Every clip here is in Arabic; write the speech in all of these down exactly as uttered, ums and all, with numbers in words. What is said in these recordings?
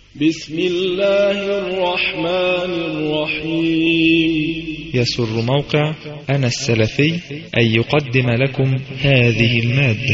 بسم الله الرحمن الرحيم. يسر موقع أنا السلفي أن يقدم لكم هذه المادة.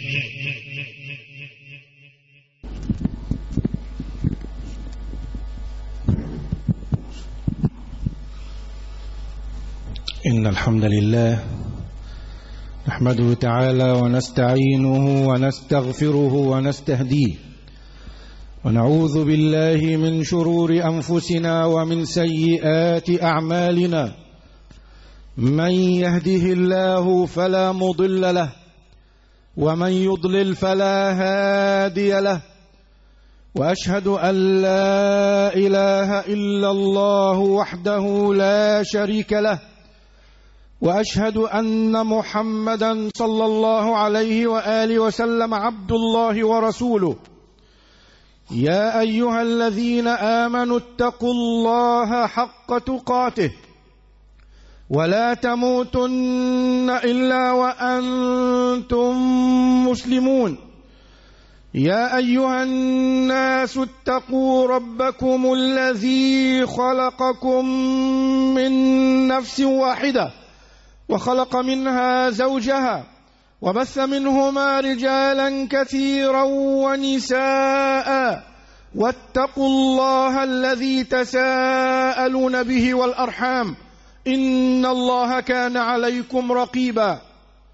إن الحمد لله نحمده تعالى ونستعينه ونستغفره ونستهديه، ونعوذ بالله من شرور أنفسنا ومن سيئات أعمالنا. من يهده الله فلا مضل له، ومن يضلل فلا هادي له، وأشهد أن لا إله إلا الله وحده لا شريك له، وأشهد أن محمدا صلى الله عليه وآله وسلم عبد الله ورسوله. يا أيها الذين آمنوا اتقوا الله حق تقاته ولا تموتن إلا وأنتم مسلمون. يا أيها الناس اتقوا ربكم الذي خلقكم من نفس واحدة وخلق منها زوجها وبث منهما رجالا كثيرا ونساء، واتقوا الله الذي تساءلون به والأرحام إن الله كان عليكم رقيبا.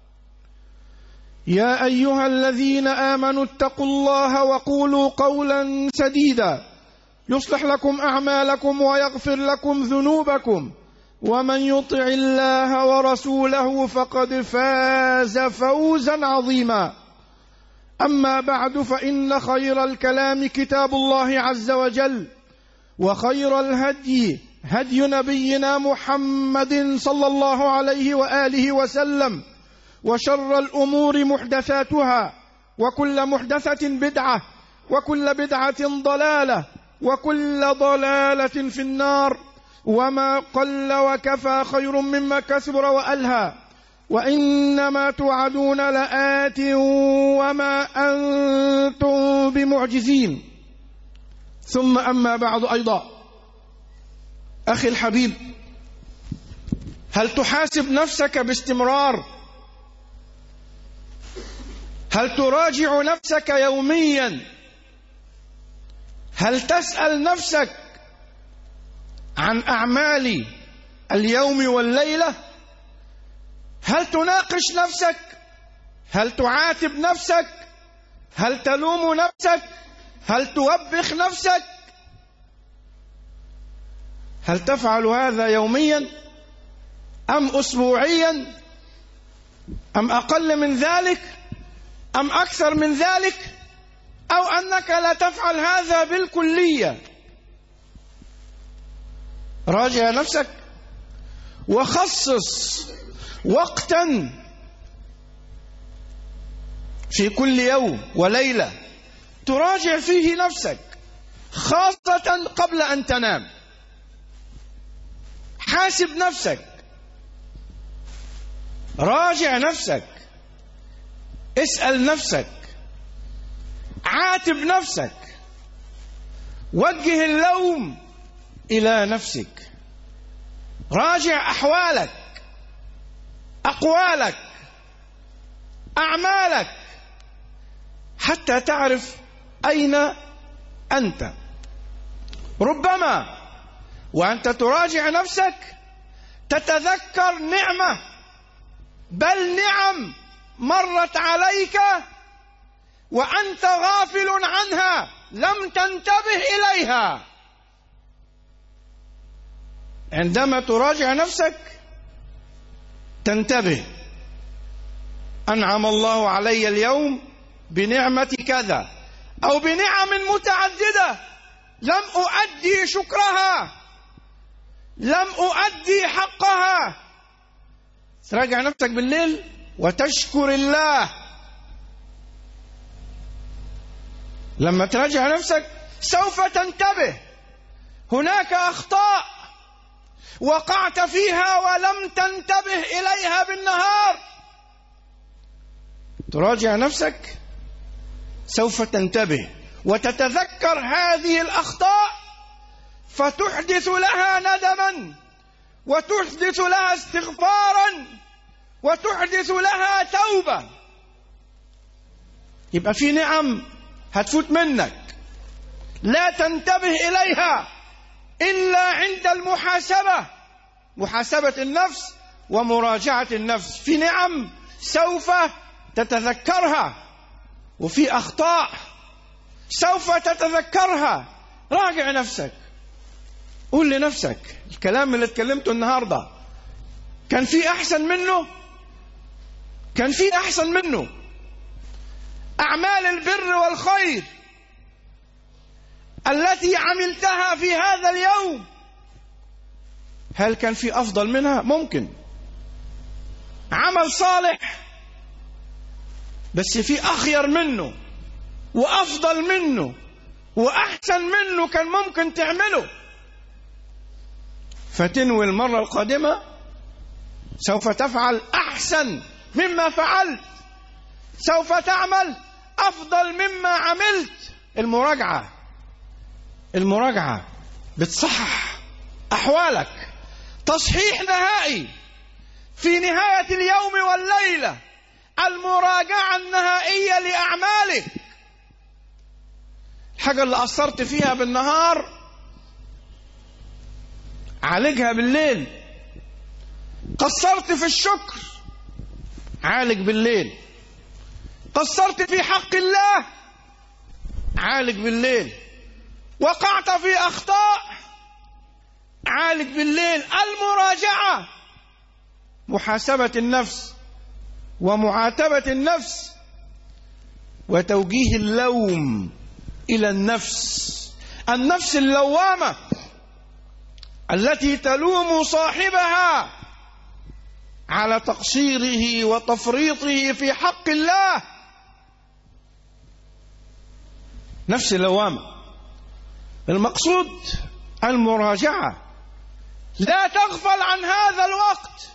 يا أيها الذين آمنوا اتقوا الله وقولوا قولا سديدا يصلح لكم أعمالكم ويغفر لكم ذنوبكم، ومن يطع الله ورسوله فقد فاز فوزا عظيما. أما بعد، فإن خير الكلام كتاب الله عز وجل، وخير الهدي هدي نبينا محمد صلى الله عليه وآله وسلم، وشر الأمور محدثاتها، وكل محدثة بدعة، وكل بدعة ضلالة، وكل ضلالة في النار. وما قل وكفى خير مما كثر وألهى، وإنما توعدون لآت وما أنتم بمعجزين. ثم أما بعد أيضا، أخي الحبيب، هل تحاسب نفسك باستمرار؟ هل تراجع نفسك يوميا؟ هل تسأل نفسك عن أعمال اليوم والليلة؟ هل تناقش نفسك؟ هل تعاتب نفسك؟ هل تلوم نفسك؟ هل توبخ نفسك؟ هل تفعل هذا يوميا أم أسبوعيا أم أقل من ذلك أم أكثر من ذلك، أو أنك لا تفعل هذا بالكلية؟ راجع نفسك وخصص وقتا في كل يوم وليلة تراجع فيه نفسك، خاصة قبل أن تنام. حاسب نفسك، راجع نفسك، اسأل نفسك، عاتب نفسك، وجه اللوم إلى نفسك، راجع أحوالك، أقوالك، أعمالك، حتى تعرف أين أنت. ربما وأنت تراجع نفسك تتذكر نعمة، بل نعم مرت عليك وأنت غافل عنها، لم تنتبه إليها. عندما تراجع نفسك تنتبه، أنعم الله علي اليوم بنعمة كذا أو بنعم متعددة لم أؤدي شكرها، لم أؤدي حقها. تراجع نفسك بالليل وتشكر الله. لما تراجع نفسك سوف تنتبه هناك أخطاء وقعت فيها ولم تنتبه إليها بالنهار. تراجع نفسك سوف تنتبه وتتذكر هذه الأخطاء فتحدث لها ندما، وتحدث لها استغفارا، وتحدث لها توبة. يبقى في نعم هتفوت منك لا تنتبه إليها إلا عند المحاسبة، محاسبة النفس ومراجعة النفس. في نعم سوف تتذكرها، وفي أخطاء سوف تتذكرها. راجع نفسك، قول لنفسك الكلام اللي اتكلمته النهاردة كان في أحسن منه؟ كان في أحسن منه؟ أعمال البر والخير التي عملتها في هذا اليوم هل كان في أفضل منها؟ ممكن. عمل صالح بس في أخير منه وأفضل منه وأحسن منه كان ممكن تعمله، فتنوي المرة القادمة سوف تفعل أحسن مما فعلت، سوف تعمل أفضل مما عملت. المراجعة المراجعة بتصحح أحوالك تصحيح نهائي في نهاية اليوم والليلة. المراجعة النهائية لأعمالك. الحاجة اللي قصرت فيها بالنهار عالجها بالليل. قصرت في الشكر عالج بالليل. قصرت في حق الله عالج بالليل. وقعت في أخطاء عالج بالليل. المراجعة محاسبة النفس ومعاتبة النفس وتوجيه اللوم إلى النفس. النفس اللوامة التي تلوم صاحبها على تقصيره وتفريطه في حق الله. نفس اللوامة. المقصود المراجعة. لا تغفل عن هذا الوقت.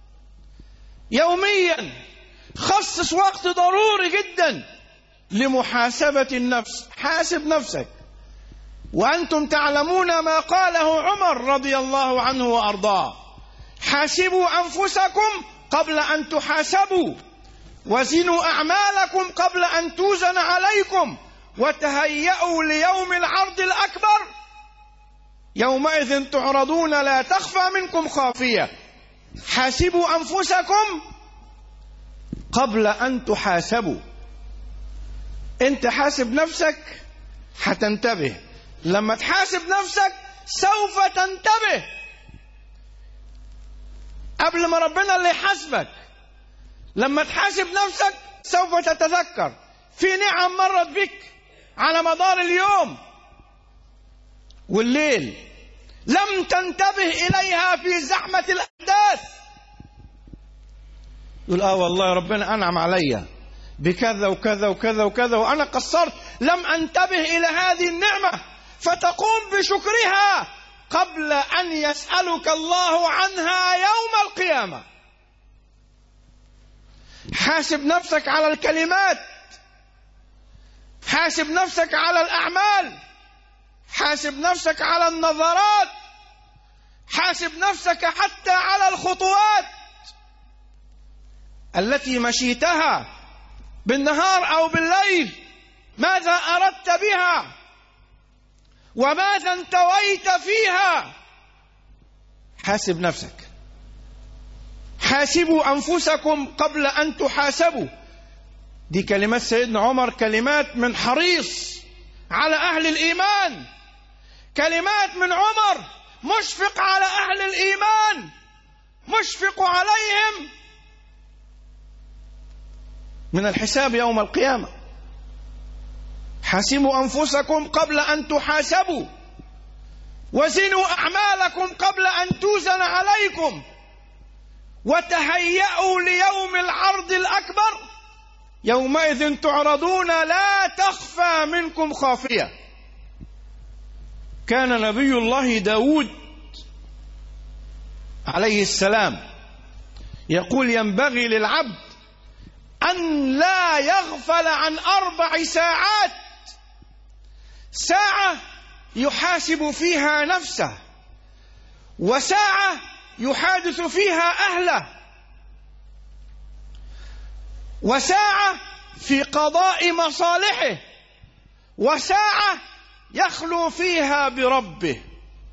يوميا خصص وقت ضروري جدا لمحاسبة النفس. حاسب نفسك. وأنتم تعلمون ما قاله عمر رضي الله عنه وأرضاه: حاسبوا أنفسكم قبل أن تحاسبوا، وزنوا أعمالكم قبل أن توزن عليكم، وتهيئوا ليوم العرض الأكبر يومئذ تعرضون لا تخفى منكم خافية. حاسبوا أنفسكم قبل أن تحاسبوا. أنت حاسب نفسك هتنتبه. لما تحاسب نفسك سوف تنتبه قبل ما ربنا اللي يحاسبك. لما تحاسب نفسك سوف تتذكر في نعم مرت بك على مدار اليوم والليل لم تنتبه إليها في زحمة الأحداث. يقول آه والله ربنا أنعم عليا بكذا وكذا وكذا وكذا وأنا قصرت لم أنتبه إلى هذه النعمة، فتقوم بشكرها قبل أن يسألك الله عنها يوم القيامة. حاسب نفسك على الكلمات، حاسب نفسك على الأعمال، حاسب نفسك على النظرات، حاسب نفسك حتى على الخطوات التي مشيتها بالنهار أو بالليل. ماذا أردت بها وماذا انتويت فيها؟ حاسب نفسك. حاسبوا أنفسكم قبل أن تحاسبوا. دي كلمات سيدنا عمر، كلمات من حريص على أهل الإيمان، كلمات من عمر مشفق على أهل الإيمان، مشفق عليهم من الحساب يوم القيامة. حاسبوا أنفسكم قبل أن تحاسبوا، وزنوا أعمالكم قبل أن توزن عليكم، وتهيئوا ليوم العرض الأكبر يومئذ تعرضون لا تخفى منكم خافية. كان نبي الله داود عليه السلام يقول: ينبغي للعبد أن لا يغفل عن أربع ساعات ساعة يحاسب فيها نفسه، وساعة يحادث فيها أهله، وساعة في قضاء مصالحه، وساعة يخلو فيها بربه.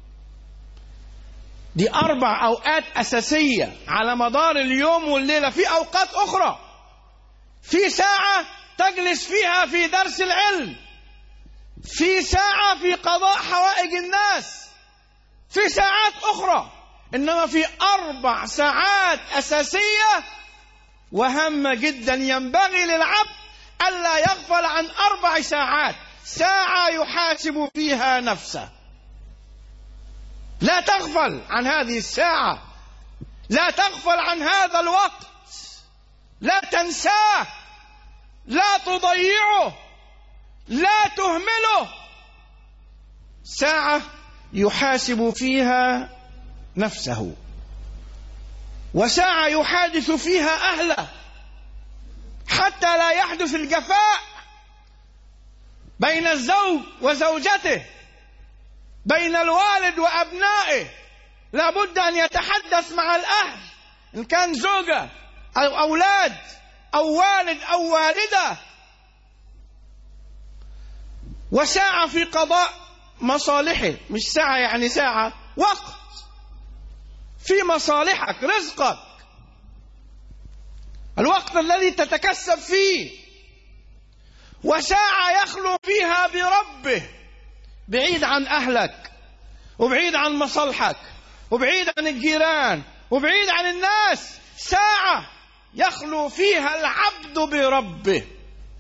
دي أربع أوقات أساسية على مدار اليوم والليلة. في أوقات أخرى، في ساعة تجلس فيها في درس العلم، في ساعة في قضاء حوائج الناس، في ساعات أخرى، إنما في أربع ساعات أساسية وهامة جدا ينبغي للعبد ألا يغفل عن أربع ساعات. ساعة يحاسب فيها نفسه، لا تغفل عن هذه الساعة، لا تغفل عن هذا الوقت، لا تنساه، لا تضيعه، لا تهمله. ساعة يحاسب فيها نفسه، وساعة يحادث فيها أهله حتى لا يحدث الجفاء بين الزوج وزوجته، بين الوالد وأبنائه. لا بد أن يتحدث مع الأهل، إن كان زوجة أو أولاد أو والد أو والدة. وساعة في قضاء مصالحه، مش ساعة يعني ساعة، وقت في مصالحك، رزقك، الوقت الذي تتكسب فيه. وساعة يخلو فيها بربه، بعيد عن أهلك، وبعيد عن مصالحك، وبعيد عن الجيران، وبعيد عن الناس. ساعة يخلو فيها العبد بربه.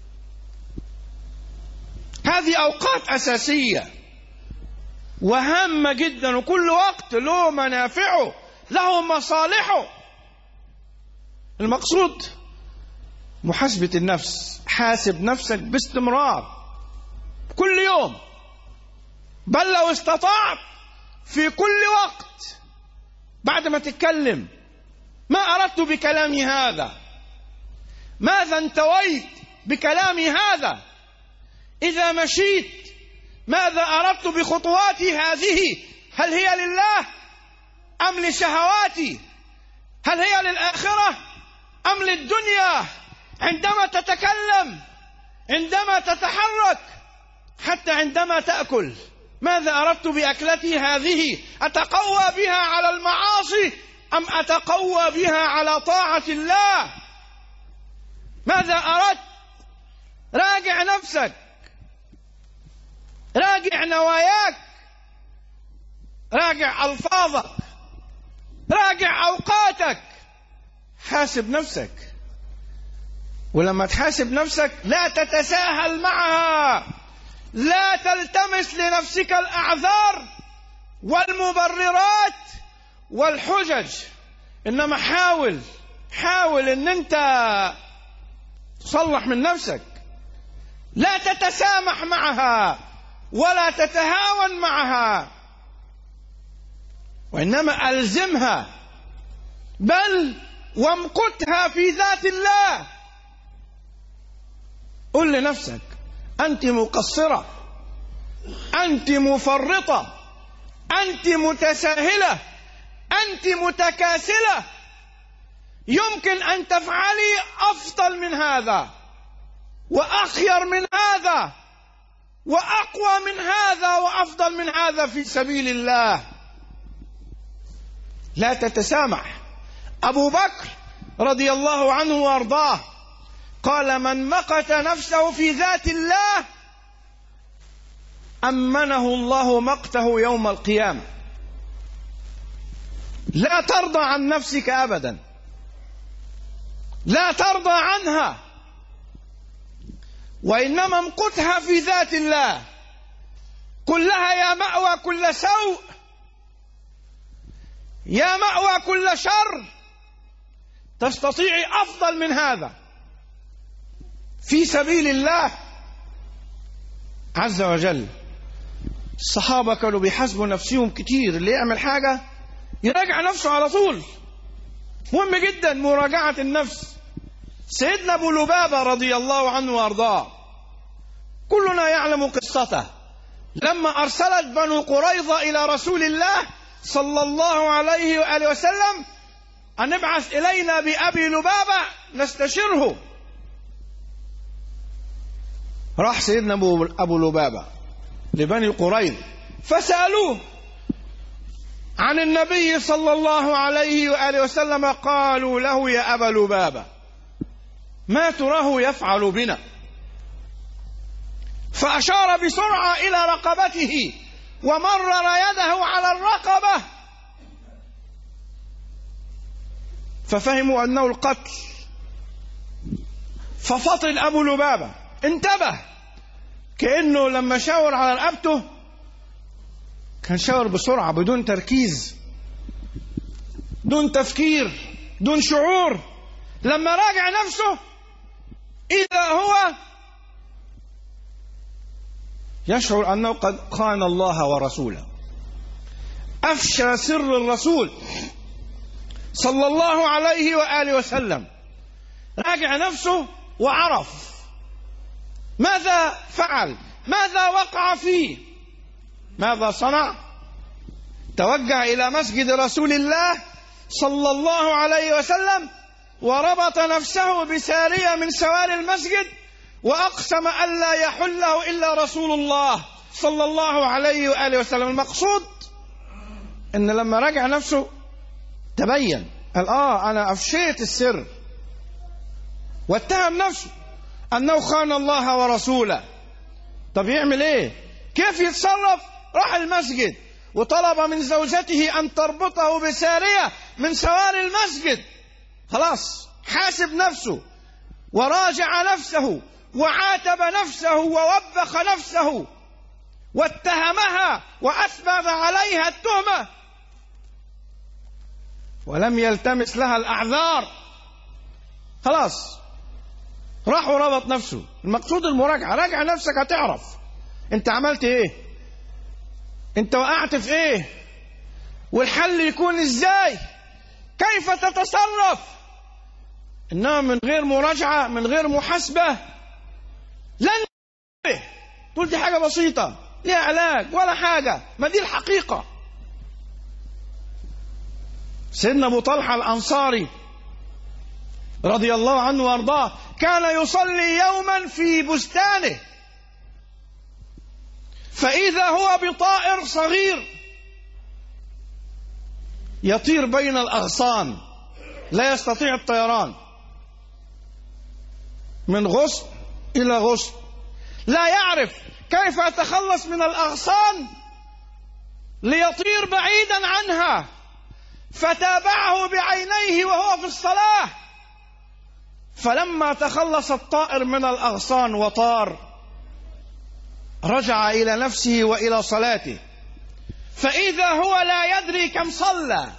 هذه أوقات أساسية وهامة جدا، وكل وقت له منافعه، له مصالحه. المقصود محاسبة النفس. حاسب نفسك باستمرار كل يوم، بل لو استطعت في كل وقت. بعد ما تتكلم، ما أردت بكلامي هذا؟ ماذا انتويت بكلامي هذا؟ إذا مشيت، ماذا أردت بخطواتي هذه؟ هل هي لله أم لشهواتي؟ هل هي للآخرة أم للدنيا؟ عندما تتكلم، عندما تتحرك، حتى عندما تأكل، ماذا أردت بأكلتي هذه؟ أتقوى بها على المعاصي أم أتقوى بها على طاعة الله؟ ماذا أردت؟ راجع نفسك، راجع نواياك، راجع ألفاظك، راجع أوقاتك، حاسب نفسك. ولما تحاسب نفسك لا تتساهل معها، لا تلتمس لنفسك الأعذار والمبررات والحجج، إنما حاول حاول إن أنت تصلح من نفسك. لا تتسامح معها ولا تتهاون معها، وإنما ألزمها، بل وامقتها في ذات الله. قل لنفسك: أنت مقصرة، أنت مفرطة، أنت متساهلة، أنت متكاسلة، يمكن أن تفعلي أفضل من هذا، وأخير من هذا، وأقوى من هذا، وأفضل من هذا في سبيل الله. لا تتسامح. أبو بكر رضي الله عنه وارضاه قال: من مقت نفسه في ذات الله أمنه الله مقته يوم القيامة. لا ترضى عن نفسك أبدا، لا ترضى عنها، وإنما امقتها في ذات الله. قل لها: يا مأوى كل سوء، يا مأوى كل شر، تستطيعي أفضل من هذا في سبيل الله عز وجل. الصحابة كانوا بيحاسبوا نفسهم كتير، اللي يعمل حاجة يراجع نفسه على طول. مهم جدا مراجعة النفس. سيدنا أبو لبابة رضي الله عنه وارضاه كلنا يعلم قصته. لما أرسلت بنو قريظة إلى رسول الله صلى الله عليه وآله وسلم أن ابعث إلينا بأبي لبابة نستشره، راح سيدنا أبو لبابة لبني قريظة فسألوه عن النبي صلى الله عليه وآله وسلم، قالوا له يا أبا لبابة ما تراه يفعل بنا؟ فأشار بسرعة إلى رقبته ومرر يده على الرقبة، ففهموا أنه القتل، ففطن أبو لبابة انتبه، كأنه لما شاور على رقبته كان شاور بسرعة بدون تركيز، دون تفكير، دون شعور. لما راجع نفسه إذا هو يشعر أنه قد خان الله ورسوله، أفشى سر الرسول صلى الله عليه وآله وسلم. راجع نفسه وعرف ماذا فعل، ماذا وقع فيه، ماذا صنع. توجه إلى مسجد رسول الله صلى الله عليه وسلم وربط نفسه بسارية من سواري المسجد وأقسم أن لا يحله إلا رسول الله صلى الله عليه وآله وسلم. المقصود إن لما رجع نفسه تبين، قال آه أنا أفشيت السر، واتهم نفسه أنه خان الله ورسوله. طب يعمل إيه؟ كيف يتصرف؟ راح المسجد وطلب من زوجته أن تربطه بسارية من سواري المسجد. خلاص حاسب نفسه وراجع نفسه وعاتب نفسه ووبخ نفسه واتهمها وأثبت عليها التهمة ولم يلتمس لها الأعذار. خلاص راح وربط نفسه. المقصود المراجعة، راجع نفسك هتعرف انت عملت ايه، انت وقعت في ايه، والحل يكون ازاي، كيف تتصرف. انما من غير مراجعة، من غير محاسبة، لن تقول دي حاجة بسيطة ليها علاج ولا حاجة، ما دي الحقيقة. سيدنا أبو طلحة الأنصاري رضي الله عنه وارضاه كان يصلي يوما في بستانه، فإذا هو بطائر صغير يطير بين الأغصان لا يستطيع الطيران، من غصن إلى غصن، لا يعرف كيف يتخلص من الأغصان ليطير بعيدا عنها، فتابعه بعينيه وهو في الصلاة، فلما تخلص الطائر من الأغصان وطار رجع إلى نفسه وإلى صلاته، فإذا هو لا يدري كم صلى.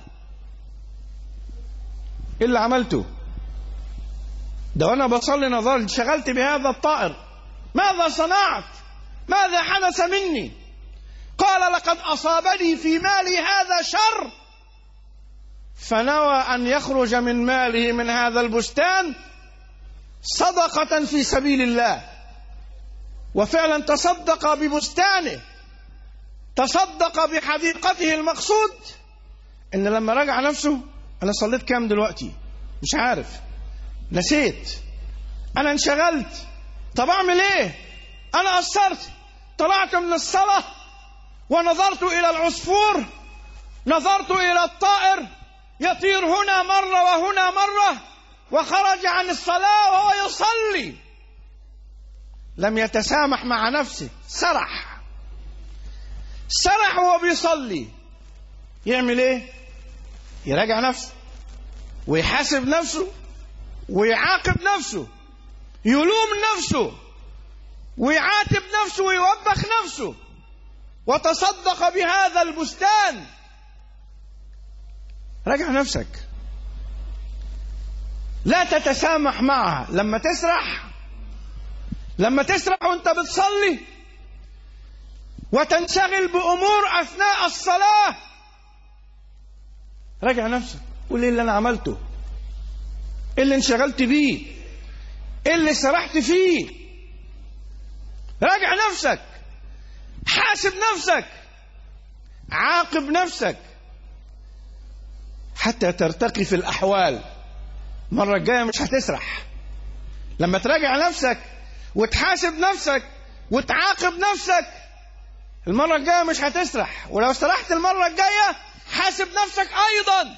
إيه اللي عملته ده وأنا بصلي نظرت شغلت بهذا الطائر، ماذا صنعت، ماذا حدث مني؟ قال لقد أصابني في مالي هذا شر، فنوى أن يخرج من ماله من هذا البستان صدقة في سبيل الله، وفعلا تصدق ببستانه، تصدق بحديقته. المقصود ان لما رجع نفسه انا صليت كام دلوقتي مش عارف، نسيت، انا انشغلت، طب اعمل ايه، انا قصرت، طلعت من الصلاة ونظرت الى العصفور، نظرت الى الطائر يطير هنا مرة وهنا مرة، وخرج عن الصلاة وهو يصلي، لم يتسامح مع نفسه، سرح سرح وهو بيصلي. يعمل ايه؟ يراجع نفسه ويحاسب نفسه ويعاقب نفسه، يلوم نفسه ويعاتب نفسه ويوبخ نفسه، وتصدق بهذا البستان. راجع نفسك، لا تتسامح معها. لما تسرح لما تسرح وانت بتصلي وتنشغل بأمور أثناء الصلاة، راجع نفسك، قول ايه اللي انا عملته، ايه اللي انشغلت بيه، ايه اللي سرحت فيه. راجع نفسك، حاسب حاسب نفسك، عاقب نفسك حتى ترتقي في الأحوال. المرة الجاية مش هتسرح. لما تراجع نفسك وتحاسب نفسك وتعاقب نفسك، المرة الجاية مش هتسرح. ولو سرحت المرة الجاية حاسب نفسك أيضا،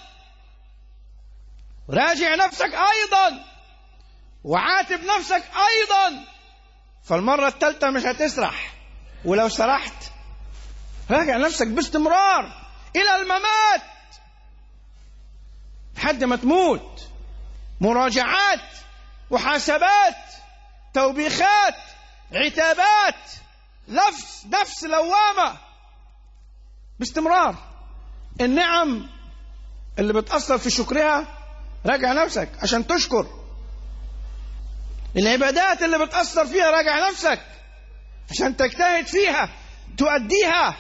راجع نفسك أيضا، وعاتب نفسك أيضا. فالمرة الثالثة مش هتسرح. ولو سرحت راجع نفسك باستمرار إلى الممات لحد ما تموت. مراجعات، محاسبات، توبيخات، عتابات، نفس نفس لوامة باستمرار. النعم اللي بتأثر في شكرها راجع نفسك عشان تشكر. العبادات اللي بتأثر فيها راجع نفسك عشان تجتهد فيها تؤديها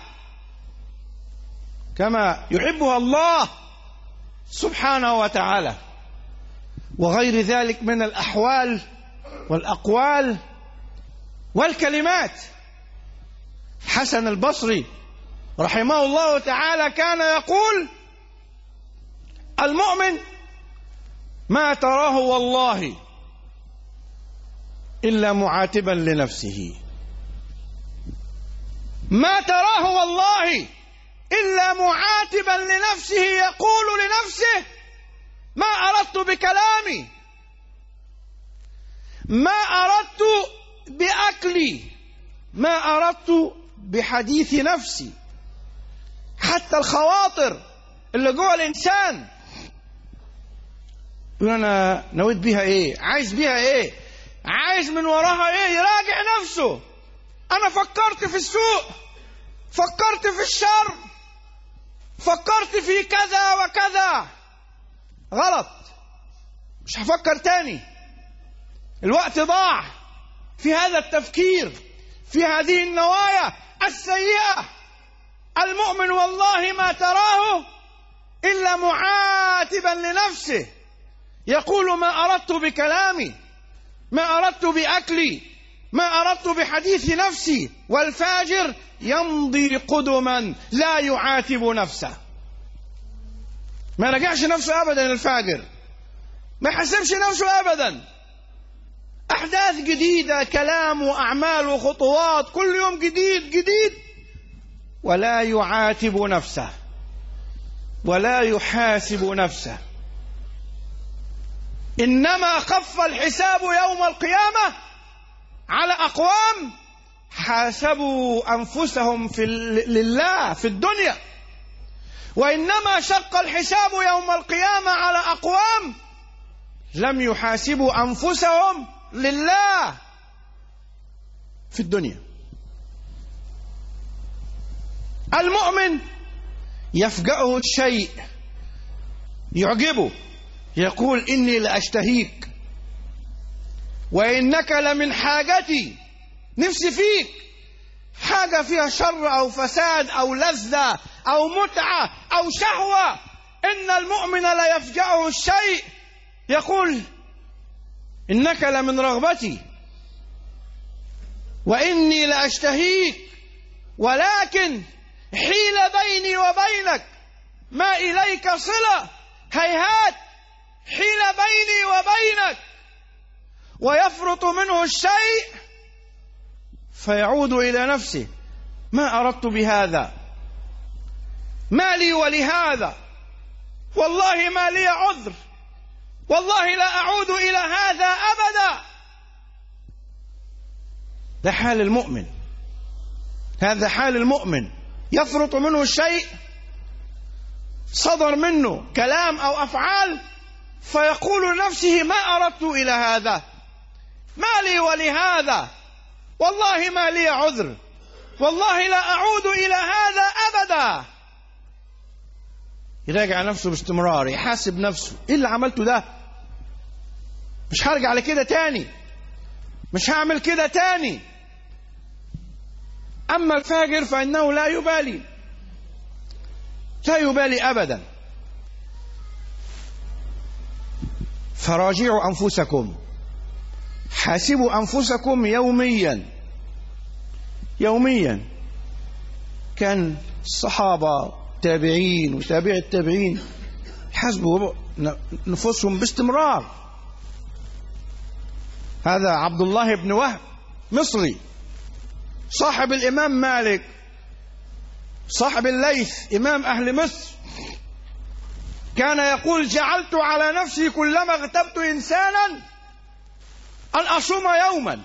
كما يحبها الله سبحانه وتعالى. وغير ذلك من الأحوال والأقوال والكلمات. حسن البصري رحمه الله تعالى كان يقول: المؤمن ما تراه والله إلا معاتبا لنفسه، ما تراه والله إلا معاتبا لنفسه، يقول لنفسه: ما أردت بكلامي، ما أردت بأكلي، ما أردت بحديث نفسي. حتى الخواطر اللي جوه الإنسان يقول: أنا نويت بيها إيه، عايز بيها إيه، عايز من وراها إيه. يراجع نفسه. أنا فكرت في السوء، فكرت في الشر، فكرت في كذا وكذا، غلط، مش هفكر تاني. الوقت ضاع في هذا التفكير في هذه النوايا السيئة. المؤمن والله ما تراه إلا معاتبا لنفسه، يقول: ما أردت بكلامي، ما أردت بأكلي، ما أردت بحديث نفسي. والفاجر يمضي قدما لا يعاتب نفسه. ما رجعش نفسه أبدا. الفاجر ما يحسبش نفسه أبدا. أحداث جديدة، كلام وأعمال وخطوات، كل يوم جديد جديد، ولا يعاتب نفسه ولا يحاسب نفسه. إنما خف الحساب يوم القيامة على أقوام حاسبوا أنفسهم في لله في الدنيا، وإنما شق الحساب يوم القيامة على أقوام لم يحاسبوا أنفسهم لله في الدنيا. المؤمن يفجأه الشيء يعجبه، يقول: إني لأشتهيك وإنك لمن حاجتي، نفسي فيك. حاجة فيها شر أو فساد أو لذة أو متعة أو شهوة، إن المؤمن لا يفجأه الشيء يقول: إنك لمن رغبتي وإني لأشتهيك، ولكن حيل بيني وبينك ما إليك صلة، هيهات، حيل بيني وبينك. ويفرط منه الشيء فيعود إلى نفسه: ما أردت بهذا، ما لي ولهذا، والله ما لي عذر، والله لا أعود إلى هذا أبدا. ده حال المؤمن، هذا حال المؤمن. يفرط منه الشيء، صدر منه كلام أو أفعال، فيقول لنفسه: ما أردت إلى هذا، ما لي ولهذا، والله ما لي عذر، والله لا أعود إلى هذا أبدا. يراجع نفسه باستمرار، يحاسب نفسه: إيه اللي عملته ده؟ مش هرجع لكده تاني، مش هعمل كده تاني. أما الفاجر فإنه لا يبالي، لا يبالي أبدا. فراجعوا أنفسكم، حاسبوا أنفسكم يوميا يوميا. كان الصحابة تابعين وتابع التابعين حسبوا نفوسهم باستمرار. هذا عبد الله بن وهب مصري صاحب الإمام مالك صاحب الليث إمام أهل مصر، كان يقول: جعلت على نفسي كلما اغتبت إنسانا أن أصوم يوما.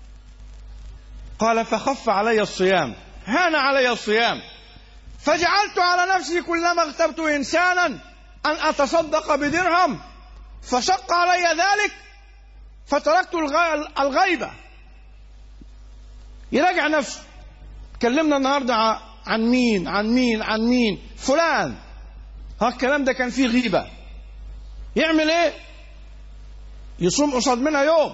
قال: فخف علي الصيام، هان علي الصيام، فجعلت على نفسي كلما اغتبت إنسانا أن أتصدق بدرهم، فشق علي ذلك فتركت الغيبة. يراجع نفسه. تكلمنا النهاردة عن مين عن مين عن مين فلان، ها الكلام ده كان فيه غيبة. يعمل ايه؟ يصوم قصاد منها يوم.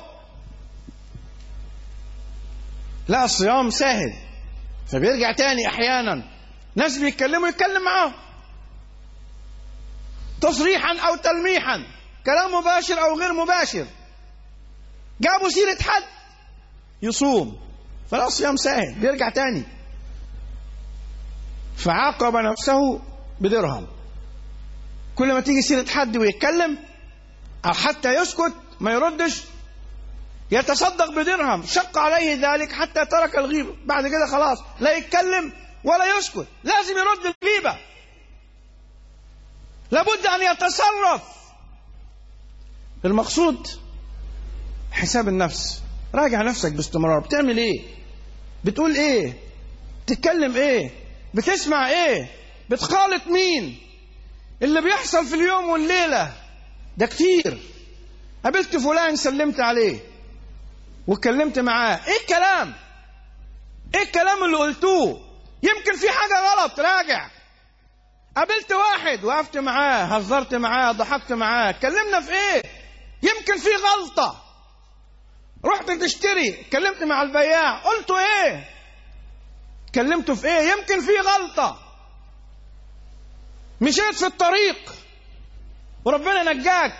لا، الصيام سهل، فبيرجع تاني. احيانا ناس بيتكلموا يتكلم معاهم تصريحا او تلميحا، كلام مباشر او غير مباشر، جابوا سيرة حد يصوم، فلا، الصيام سهل، بيرجع تاني. فعاقب نفسه بدرهم. كل ما تيجي سيرة حد ويتكلم أو حتى يسكت ما يردش، يتصدق بدرهم، شق عليه ذلك حتى ترك الغيبة. بعد كده خلاص لا يتكلم ولا يسكت، لازم يرد الغيبة، لابد أن يتصرف. المقصود حساب النفس. راجع نفسك باستمرار. بتعمل ايه؟ بتقول ايه؟ بتتكلم ايه؟ بتسمع ايه؟ بتخالط مين؟ اللي بيحصل في اليوم والليلة ده كتير. قابلت فلان سلمت عليه واتكلمت معاه، ايه الكلام؟ ايه الكلام اللي قلتوه؟ يمكن في حاجة غلط، راجع. قابلت واحد وقفت معاه، هزرت معاه، ضحكت معاه، اتكلمنا في ايه؟ يمكن في غلطة. رحت تشتري، اتكلمت مع البياع، قلتوا ايه؟ اتكلمتوا في ايه؟ يمكن في غلطة. مشيت في الطريق وربنا نجاك،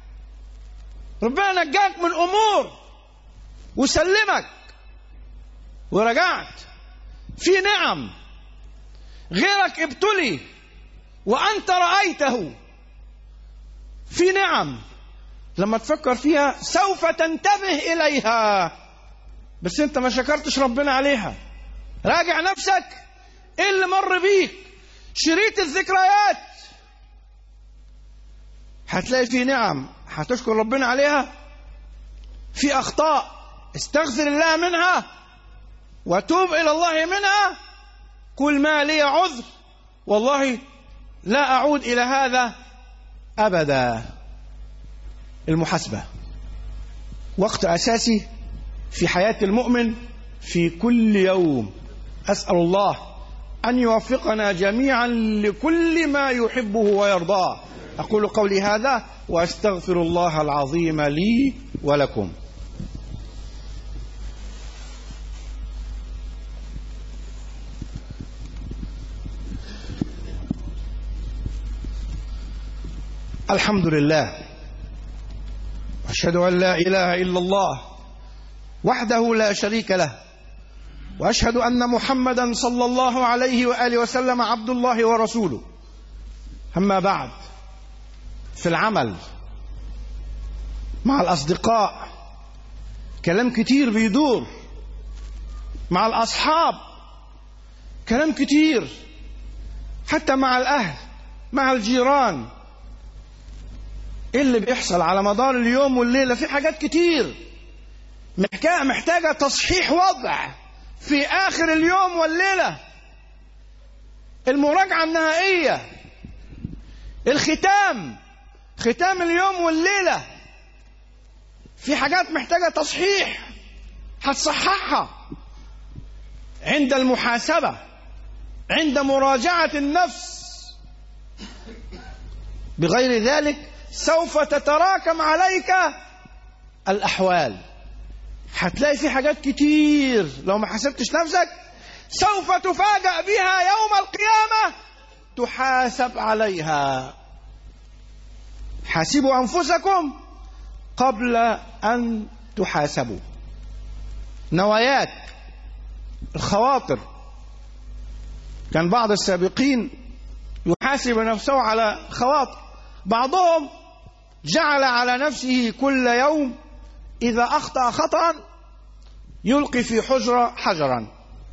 ربنا نجاك من امور وسلمك ورجعت. في نعم غيرك ابتلي وانت رأيته. في نعم لما تفكر فيها سوف تنتبه إليها، بس انت ما شكرتش ربنا عليها. راجع نفسك، ايه اللي مر بيك؟ شريط الذكريات، هتلاقي في نعم هتشكر ربنا عليها، في أخطاء استغفر الله منها وتوب إلى الله منها. قل ما لي عذر والله لا أعود إلى هذا أبدا. المحاسبة وقت أساسي في حياة المؤمن في كل يوم. أسأل الله أن يوفقنا جميعا لكل ما يحبه ويرضاه. أقول قولي هذا وأستغفر الله العظيم لي ولكم. الحمد لله، أشهد أن لا إله إلا الله وحده لا شريك له، وأشهد أن محمدا صلى الله عليه وآله وسلم عبد الله ورسوله. أما بعد، في العمل مع الأصدقاء كلام كتير بيدور، مع الأصحاب كلام كتير، حتى مع الأهل مع الجيران. إيه اللي بيحصل على مدار اليوم والليلة؟ في حاجات كتير محتاجة تصحيح وضع في آخر اليوم والليلة. المراجعة النهائية، الختام، ختام اليوم والليلة، في حاجات محتاجة تصحيح، هتصححها عند المحاسبة، عند مراجعة النفس. بغير ذلك سوف تتراكم عليك الأحوال. هتلاقي في حاجات كتير لو ما حسبتش نفسك سوف تفاجأ بها يوم القيامة تحاسب عليها. حاسبوا أنفسكم قبل أن تحاسبوا. نواياك، الخواطر، كان بعض السابقين يحاسب نفسه على خواطر، بعضهم جعل على نفسه كل يوم إذا أخطأ خطأ يلقي في حجرة حجرا.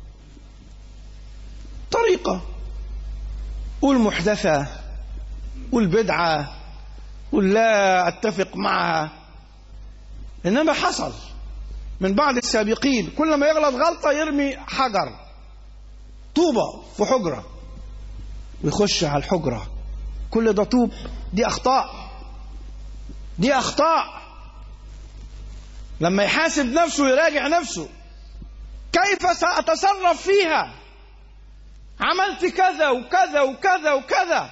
طريقة، والمحدثة والبدعة ولا أتفق معها. إنما حصل من بعض السابقين كل ما يغلط غلطة يرمي حجر طوبة في حجرة ويخش على الحجرة. كل ده طوب، دي أخطاء، دي أخطاء. لما يحاسب نفسه يراجع نفسه، كيف سأتصرف فيها؟ عملت كذا وكذا وكذا وكذا.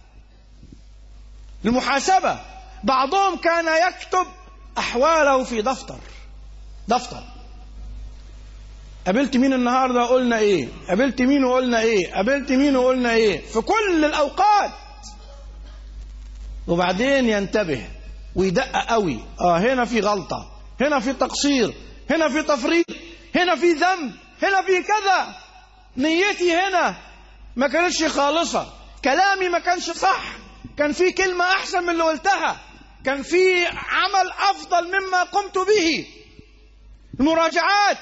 المحاسبة. بعضهم كان يكتب أحواله في دفتر دفتر قابلت مين النهاردة قلنا إيه، قابلت مين وقلنا إيه، قابلت مين وقلنا إيه، في كل الأوقات. وبعدين ينتبه ويدقق قوي. آه هنا في غلطة، هنا في تقصير، هنا في تفريط، هنا في ذنب، هنا في كذا. نيتي هنا ما كانتش خالصة، كلامي ما كانش صح، كان في كلمة أحسن من اللي قلتها، كان في عمل أفضل مما قمت به. المراجعات.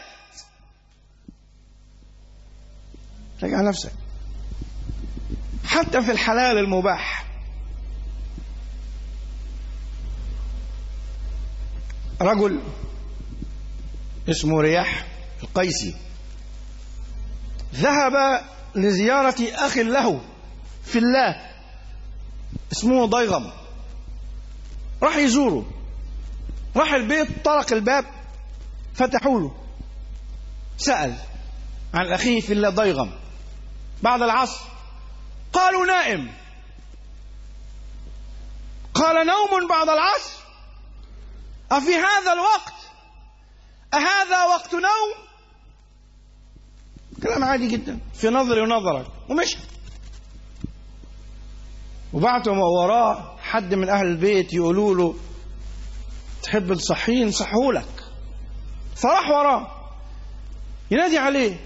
راجع نفسك حتى في الحلال المباح. رجل اسمه رياح القيسي ذهب لزيارة أخ له في الله اسمه ضيغم، راح يزوره. راح البيت، طرق الباب، فتحوا له، سأل عن أخيه في الله ضيغم. بعد العصر قالوا نائم. قال نوم بعد العصر؟ أفي هذا الوقت؟ أهذا وقت نوم؟ كلام عادي جدا في نظري ونظرك، ومشى. وبعته وراه حد من أهل البيت يقولوا له تحب تصحيه نصحهولك. فراح وراه ينادي عليه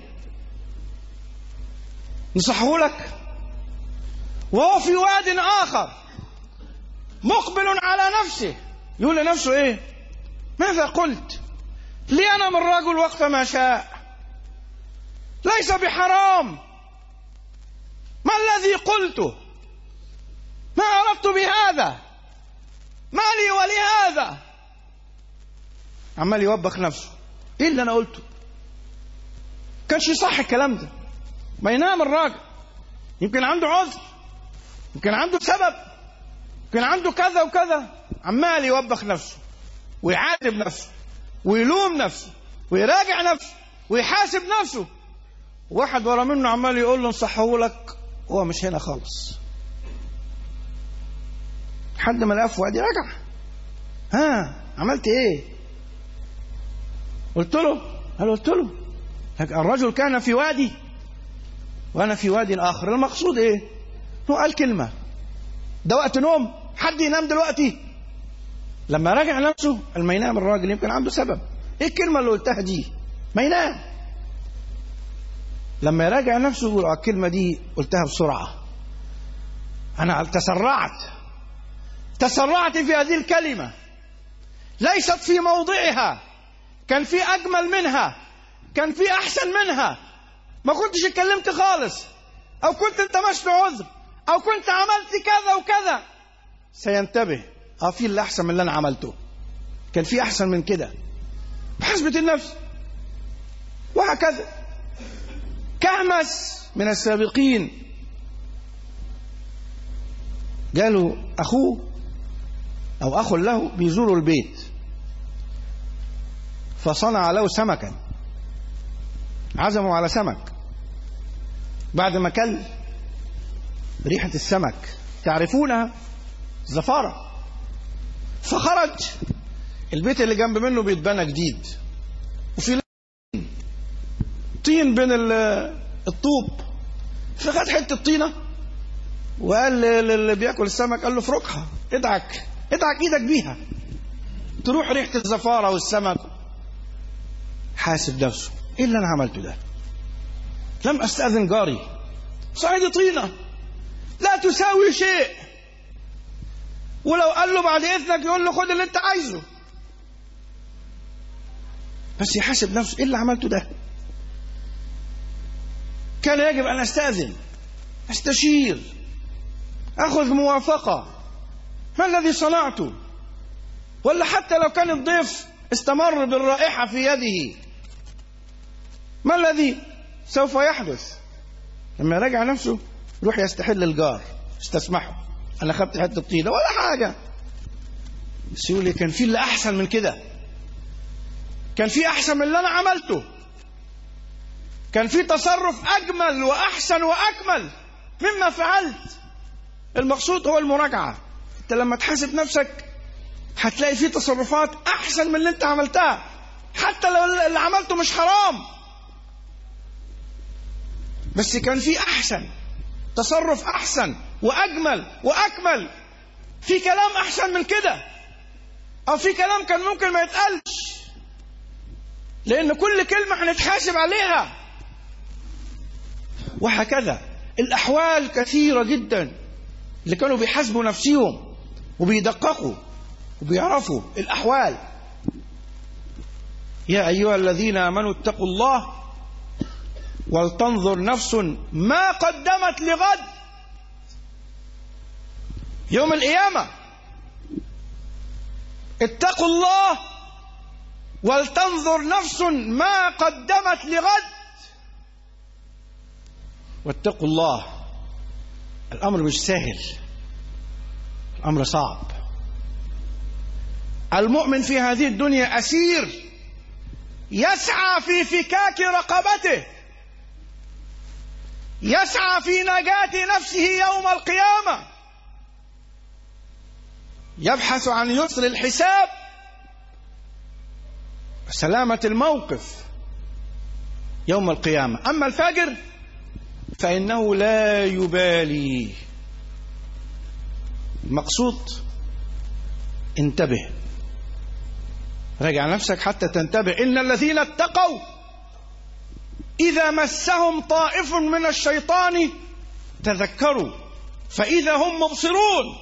نصحهولك، وهو في واد آخر مقبل على نفسه يقول لنفسه ايه؟ ماذا قلت؟ لي أنا من رجل وقت ما شاء، ليس بحرام. ما الذي قلته؟ ما أردت بهذا، ما لي ولهذا. عمال يوبخ نفسه. ايه اللي انا قلته؟ كانش صح الكلام ده. ما ينام الراجل، يمكن عنده عذر، يمكن عنده سبب، يمكن عنده كذا وكذا. عمال يوبخ نفسه ويعاتب نفسه ويلوم نفسه ويراجع نفسه ويحاسب نفسه. واحد ورا منه عمال يقول له نصحهولك، هو مش هنا خالص. لحد ما لقى في وادي رجع. ها عملت ايه؟ قلت له قال قلت له الرجل كان في وادي وانا في وادي اخر. المقصود ايه؟ هو قال كلمه، ده وقت نوم؟ حد ينام دلوقتي؟ لما راجع نفسه قال ما ينام الراجل، يمكن عنده سبب. ايه الكلمه اللي قلتها دي؟ ما ينام. لما يراجع نفسه يقول الكلمه دي قلتها بسرعه، انا تسرعت تسرعت في هذه الكلمه، ليست في موضعها، كان في اجمل منها، كان في احسن منها. ما كنتش اتكلمت خالص، او كنت التمست عذر، او كنت عملت كذا وكذا. سينتبه اه في اللي احسن من اللي انا عملته، كان في احسن من كده. بحسبة النفس. وهكذا كهمس من السابقين قالوا اخوه او اخ له بيزوروا البيت، فصنع له سمكا، عزموا على سمك. بعد ما كل ريحة السمك تعرفونها، زفارة. فخرج البيت اللي جنب منه بيتبنى جديد، وفي طين بين الطوب. فخد حتة طينة وقال للي بياكل السمك، قال له افركها، ادعك ادعك ايدك بيها تروح ريحة الزفارة والسمك. حاسب نفسه، ايه اللي انا عملته ده؟ لم استأذن جاري، صعيدي طينة لا تساوي شيء، ولو قال له بعد إذنك يقول له خد اللي أنت عايزه، بس يحاسب نفسه إيه اللي عملته ده؟ كان يجب أن أستأذن، أستشير، أخذ موافقة، ما الذي صنعته؟ ولا حتى لو كان الضيف استمر بالرائحة في يده، ما الذي سوف يحدث؟ لما يراجع نفسه يروح يستحل الجار، استسمحه، أنا خدت حتة طينة ولا حاجة، بس يقول لي كان في اللي أحسن من كده، كان في أحسن من اللي أنا عملته، كان في تصرف أجمل وأحسن وأكمل مما فعلت. المقصود هو المراجعة. أنت لما تحاسب نفسك هتلاقي في تصرفات أحسن من اللي أنت عملتها، حتى لو اللي عملته مش حرام، بس كان في أحسن، تصرف أحسن وأجمل وأكمل، في كلام أحسن من كده، أو في كلام كان ممكن ما يتقالش، لأن كل كلمة هنتحاسب عليها. وهكذا الأحوال كثيرة جدا اللي كانوا بيحاسبوا نفسهم وبيدققوا وبيعرفوا الأحوال. يا أيها الذين آمنوا اتقوا الله ولتنظر نفس ما قدمت لغد. يوم القيامة اتقوا الله ولتنظر نفس ما قدمت لغد. واتقوا الله، الأمر مش سهل، الأمر صعب. المؤمن في هذه الدنيا أسير يسعى في فكاك رقبته، يسعى في نجاة نفسه يوم القيامة، يبحث عن يسر الحساب وسلامة الموقف يوم القيامة. أما الفاجر فإنه لا يبالي. المقصود انتبه، راجع نفسك حتى تنتبه. إن الذين اتقوا إذا مسهم طائف من الشيطان تذكروا فإذا هم مبصرون.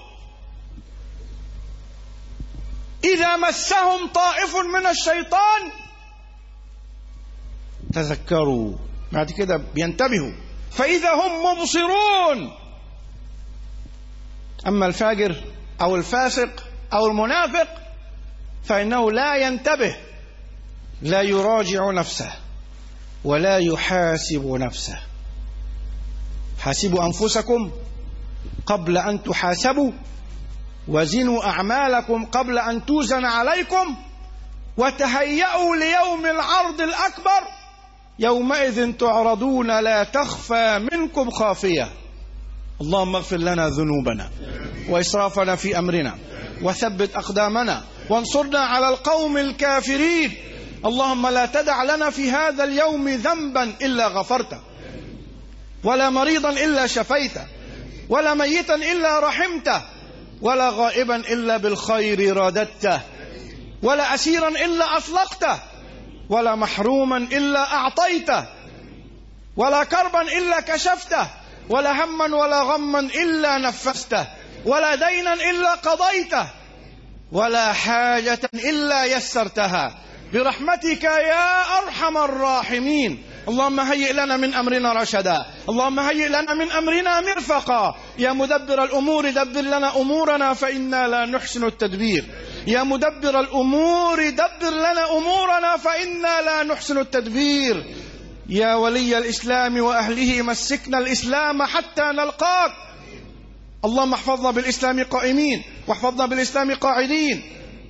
إذا مسهم طائف من الشيطان تذكروا، بعد كده بينتبهوا، فإذا هم مبصرون. أما الفاجر أو الفاسق أو المنافق فإنه لا ينتبه، لا يراجع نفسه ولا يحاسب نفسه. حاسبوا أنفسكم قبل أن تحاسبوا، وزنوا أعمالكم قبل أن توزن عليكم، وتهيئوا ليوم العرض الأكبر يومئذ تعرضون لا تخفى منكم خافية. اللهم اغفر لنا ذنوبنا وإسرافنا في أمرنا وثبت أقدامنا وانصرنا على القوم الكافرين. اللهم لا تدع لنا في هذا اليوم ذنبا إلا غفرته، ولا مريضا إلا شفيته، ولا ميتا إلا رحمته، ولا غائبا إلا بالخير رددته، ولا أسيرا إلا أطلقته، ولا محروما إلا أعطيته، ولا كربا إلا كشفته، ولا هما ولا غما إلا نفسته، ولا دينا إلا قضيته، ولا حاجة إلا يسرتها برحمتك يا أرحم الراحمين. اللهم هيئ لنا من أمرنا رشدا، اللهم هيئ لنا من أمرنا مرفقا. يا مدبر الأمور دبر لنا أمورنا فإنا لا نحسن التدبير. يا مدبر الأمور دبر لنا أمورنا فإنا لا نحسن التدبير. يا ولي الإسلام وأهله مسكنا الإسلام حتى نلقاك. اللهم احفظنا بالإسلام قائمين، واحفظنا بالإسلام قاعدين،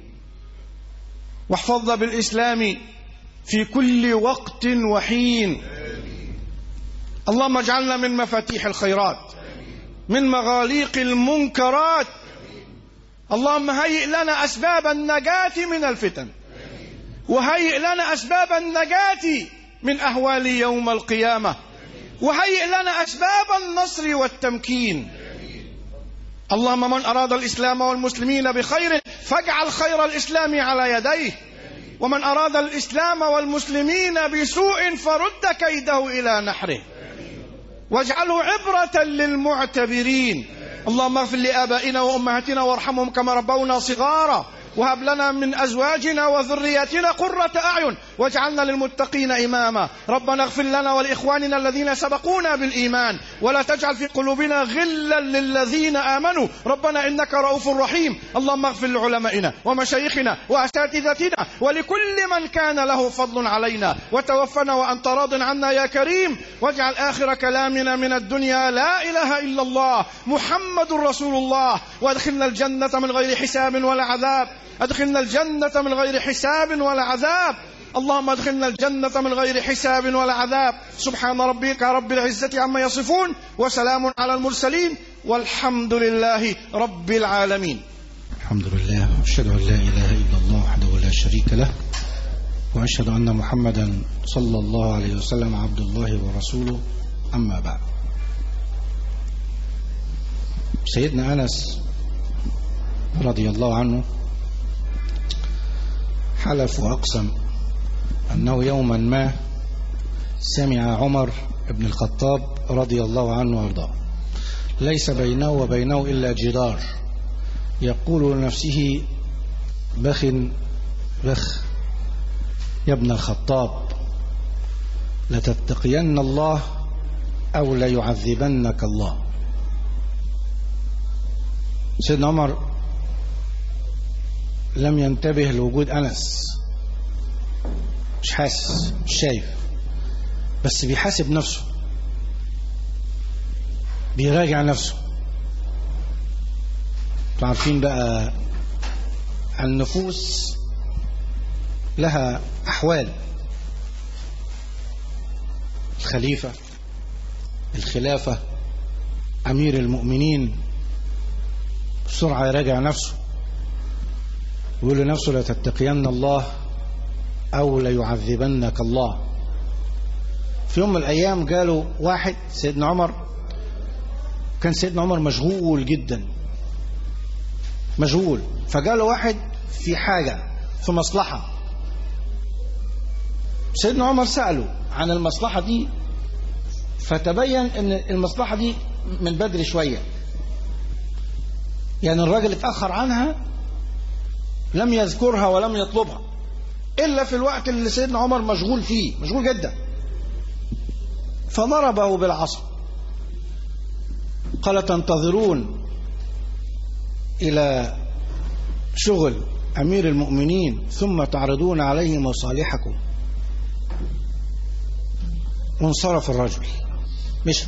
واحفظنا بالإسلام في كل وقت وحين. اللهم اجعلنا من مفاتيح الخيرات، من مغاليق المنكرات. اللهم هيئ لنا أسباب النجاة من الفتن، وهيئ لنا أسباب النجاة من أهوال يوم القيامة، وهيئ لنا أسباب النصر والتمكين. اللهم من أراد الإسلام والمسلمين بخير فاجعل خير الإسلام على يديه، ومن أراد الإسلام والمسلمين بسوء فرد كيده إلى نحره. واجعله عبرة للمعتبرين. اللهم اغفر لآبائنا وأمهاتنا وارحمهم كما ربونا صغارا، وهب لنا من أزواجنا وذرياتنا قرة أعين واجعلنا للمتقين إماما. ربنا اغفر لنا ولإخواننا الذين سبقونا بالإيمان ولا تجعل في قلوبنا غلا للذين آمنوا ربنا إنك رؤوف رحيم. اللهم اغفر لعلمائنا ومشايخنا وأساتذتنا ولكل من كان له فضل علينا، وتوفنا وأنت راض عنا يا كريم. واجعل آخر كلامنا من الدنيا لا إله إلا الله محمد رسول الله، وادخلنا الجنة من غير حساب ولا عذاب. أدخلنا الجنة من غير حساب ولا عذاب. اللهم ادخلنا الجنة من غير حساب ولا عذاب. سبحان ربك رب العزة عما يصفون وسلام على المرسلين والحمد لله رب العالمين. الحمد لله، وأشهد أن لا إله إلا الله وحده لا شريك له، وأشهد أن محمدا صلى الله عليه وسلم عبد الله ورسوله. أما بعد، سيدنا أنس رضي الله عنه حلف وأقسم أنه يوما ما سمع عمر بن الخطاب رضي الله عنه وارضاه ليس بينه وبينه إلا جدار، يقول لنفسه بخ بخ يا ابن الخطاب، لتتقين الله أو ليعذبنك الله. سيدنا عمر لم ينتبه لوجود أنس، مش حاسس، مش شايف، بس بيحاسب نفسه، بيراجع نفسه. انتوا عارفين بقى النفوس لها أحوال، الخليفة، الخلافة، أمير المؤمنين، بسرعة يراجع نفسه ويقول لنفسه لا تتقين الله أو ليعذبنك الله. في يوم من الأيام قالوا واحد سيدنا عمر، كان سيدنا عمر مشغول جدا مشغول، فقالوا واحد في حاجة، في مصلحة. سيدنا عمر سأله عن المصلحة دي، فتبين ان المصلحة دي من بدري شوية، يعني الراجل اتأخر عنها، لم يذكرها ولم يطلبها إلا في الوقت اللي سيدنا عمر مشغول فيه، مشغول جدا. فضربه بالعصا، قال تنتظرون إلى شغل أمير المؤمنين ثم تعرضون عليه مصالحكم. وانصرف الرجل، مشى.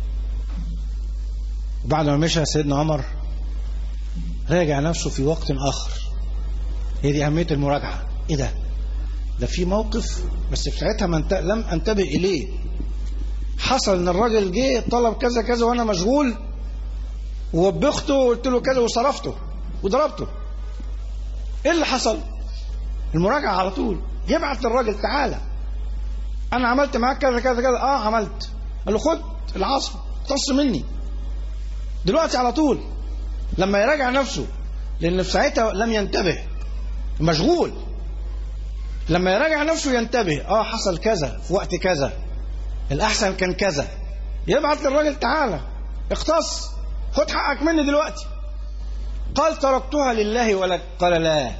وبعد ما مشى سيدنا عمر راجع نفسه في وقت آخر. هي دي أهمية المراجعة. إيه ده؟ ده في موقف بس في ساعتها منت... لم أنتبه إليه. حصل إن الراجل جه طلب كذا كذا وأنا مشغول، ووبخته وقلت له كذا وصرفته وضربته. إيه اللي حصل؟ المراجعة على طول. يبعت للراجل تعالى أنا عملت معاك كذا كذا كذا. آه عملت. قال له خد العصا اقتص مني دلوقتي على طول. لما يراجع نفسه، لأن في ساعتها لم ينتبه، مشغول. لما يراجع نفسه ينتبه، اه حصل كذا في وقت كذا، الأحسن كان كذا. يبعت للراجل تعالى اقتص، خد حقك مني دلوقتي. قال تركتها لله ولا؟ قال لا،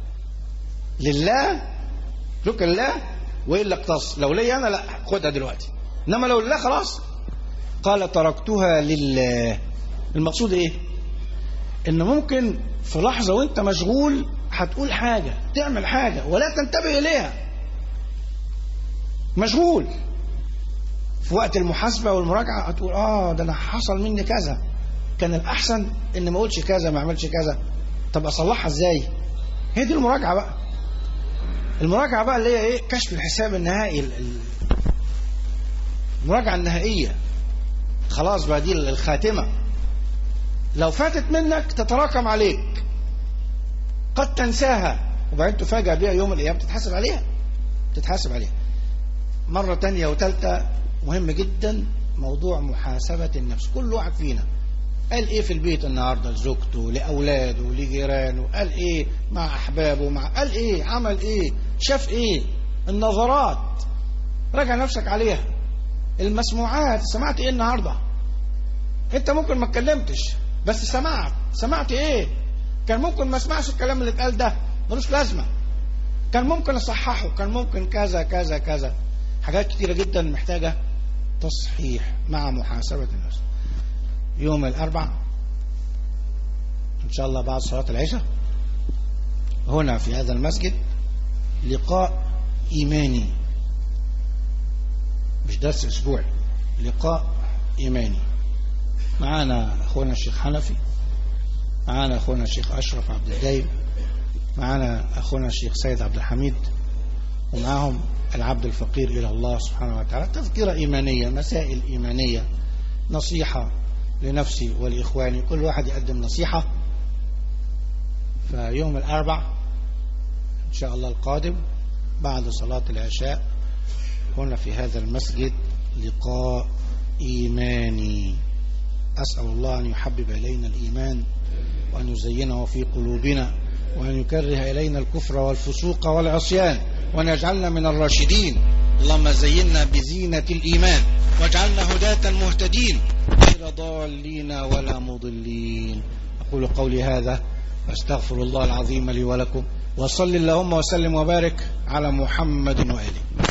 لله لك الله وإلا اقتص. لو لي أنا لا، خدها دلوقتي، إنما لو لله خلاص. قال تركتها لله. المقصود إيه؟ إن ممكن في لحظة وإنت مشغول هتقول حاجة، تعمل حاجة ولا تنتبه إليها، مشغول. في وقت المحاسبة والمراجعة هتقول آه ده أنا حصل مني كذا، كان الأحسن إن ما أقولش كذا، ما أعملش كذا. طب أصلحها إزاي؟ هي دي المراجعة بقى. المراجعة بقى اللي هي إيه؟ كشف الحساب النهائي، المراجعة النهائية. خلاص بقى دي الخاتمة. لو فاتت منك تتراكم عليك، قد تنساها وبعدين تفاجأ بها يوم القيامة، تتحاسب عليها تتحاسب عليها مرة تانية وتالتة. مهم جدا موضوع محاسبة النفس. كل واحد فينا قال ايه في البيت النهاردة لزوجته، لأولاده، لجيرانه، قال ايه مع أحبابه، مع قال ايه، عمل ايه، شاف ايه، النظرات. راجع نفسك عليها. المسموعات. سمعت ايه النهارده؟ انت ممكن ما اتكلمتش بس سمعت. سمعت ايه؟ كان ممكن ما اسمعش الكلام اللي اتقال ده، ملوش لازمه. كان ممكن اصححه، كان ممكن كذا كذا كذا. حاجات كتيره جدا محتاجه تصحيح مع محاسبه النفس. يوم الاربعاء ان شاء الله بعد صلاه العشاء هنا في هذا المسجد لقاء ايماني، مش درس اسبوعي، لقاء ايماني. معانا اخونا الشيخ حنفي، معانا اخونا الشيخ اشرف عبد الدايم، معانا اخونا الشيخ سيد عبد الحميد، ومعاهم العبد الفقير الى الله سبحانه وتعالى. تذكرة ايمانية، مسائل ايمانية، نصيحة لنفسي ولاخواني، كل واحد يقدم نصيحة. فيوم الاربع ان شاء الله القادم بعد صلاة العشاء هنا في هذا المسجد لقاء ايماني. أسأل الله أن يحبب إلينا الإيمان وأن يزينه في قلوبنا وأن يكره إلينا الكفر والفسوق والعصيان وأن يجعلنا من الراشدين. اللهم زينا بزينة الإيمان واجعلنا هداة مهتدين غير ضالين ولا مضلين. أقول قولي هذا واستغفر الله العظيم لي ولكم، وصل اللهم وسلم وبارك على محمد وآله.